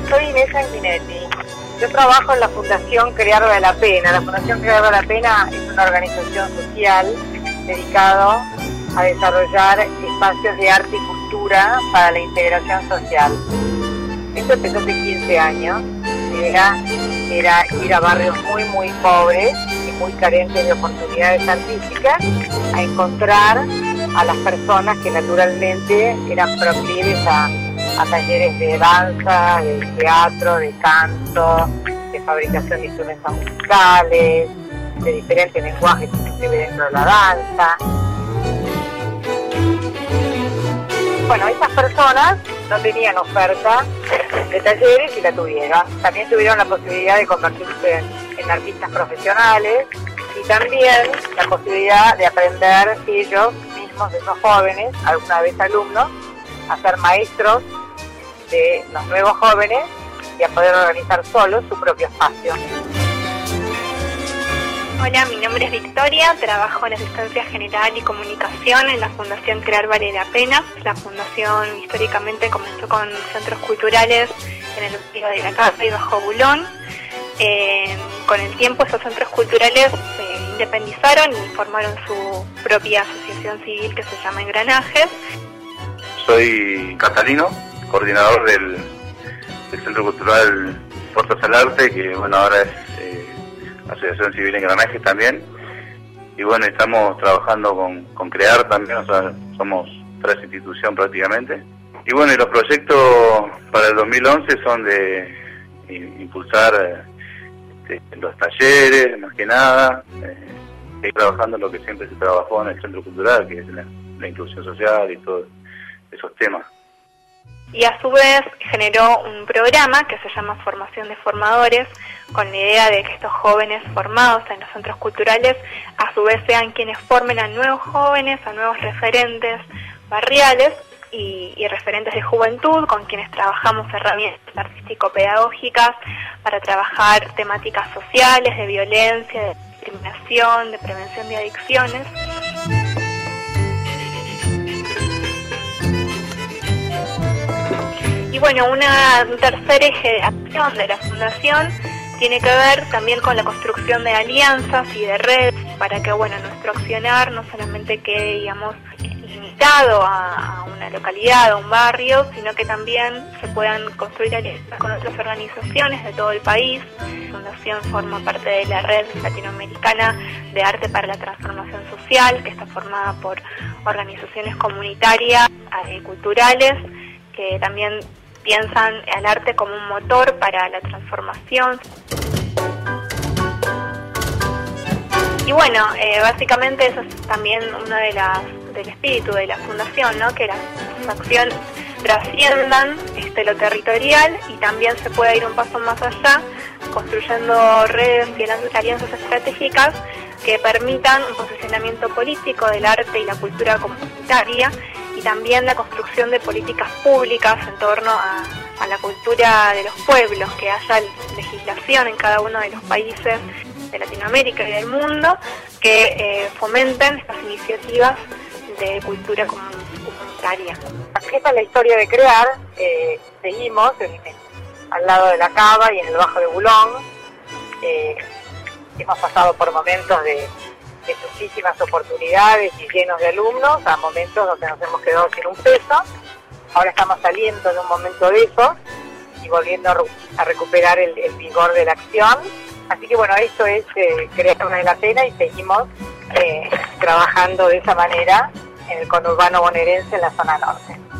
Soy Inés Sanguinetti. Yo trabajo en la Fundación Crear Vale la Pena. La Fundación Crear Vale la Pena es una organización social dedicada a desarrollar espacios de arte y cultura para la integración social. Esto empezó hace 15 años. La idea era ir a barrios muy pobres y muy carentes de oportunidades artísticas a encontrar a las personas que naturalmente eran proclives a talleres de danza, de teatro, de canto, de fabricación de instrumentos musicales, de diferentes lenguajes inclusive dentro de la danza. Bueno, estas personas no tenían oferta de talleres y la tuvieron. También tuvieron la posibilidad de convertirse en artistas profesionales y también la posibilidad de aprender ellos mismos, de esos jóvenes, alguna vez alumnos, a ser maestros de los nuevos jóvenes y a poder organizar solos su propio espacio. Hola, mi nombre es Victoria, trabajo en Asistencia General y Comunicación en la Fundación Crear Vale la Pena. La fundación históricamente comenzó con centros culturales en el barrio de la Casa y Bajo Bulón. Con el tiempo esos centros culturales se independizaron y formaron su propia asociación civil que se llama Engranajes. Soy Catalino, coordinador del Centro Cultural Puertas al Arte, que bueno, ahora es Asociación Civil Engranajes también. Y bueno, estamos trabajando con CREAR también, o sea, somos 3 instituciones prácticamente. Y bueno, y los proyectos para el 2011 son de impulsar los talleres, más que nada, seguir trabajando en lo que siempre se trabajó en el Centro Cultural, que es la inclusión social y todos esos temas. Y a su vez generó un programa que se llama Formación de Formadores, con la idea de que estos jóvenes formados en los centros culturales a su vez sean quienes formen a nuevos jóvenes, a nuevos referentes barriales y referentes de juventud, con quienes trabajamos herramientas artístico-pedagógicas para trabajar temáticas sociales, de violencia, de discriminación, de prevención de adicciones. Y bueno, un tercer eje de acción de la Fundación tiene que ver también con la construcción de alianzas y de redes para que bueno, nuestro accionar no solamente quede, digamos, limitado a una localidad, a un barrio, sino que también se puedan construir alianzas con otras organizaciones de todo el país. La Fundación forma parte de la Red Latinoamericana de Arte para la Transformación Social, que está formada por organizaciones comunitarias y culturales que también piensan al arte como un motor para la transformación. Y bueno, básicamente eso es también uno del espíritu de la Fundación, ¿no? Que las acciones trasciendan lo territorial y también se pueda ir un paso más allá, construyendo redes y alianzas estratégicas que permitan un posicionamiento político del arte y la cultura comunitaria y también la construcción de políticas públicas en torno a la cultura de los pueblos, que haya legislación en cada uno de los países de Latinoamérica y del mundo que fomenten estas iniciativas de cultura comunitaria. Esta es la historia de CREAR. Seguimos al lado de la Cava y en el Bajo de Bulón. Hemos pasado por momentos de muchísimas oportunidades y llenos de alumnos, a momentos donde nos hemos quedado sin un peso. Ahora estamos saliendo de un momento de eso y volviendo a recuperar el vigor de la acción. Así que bueno, esto es Crear Vale la Pena y seguimos trabajando de esa manera en el conurbano bonaerense en la zona norte.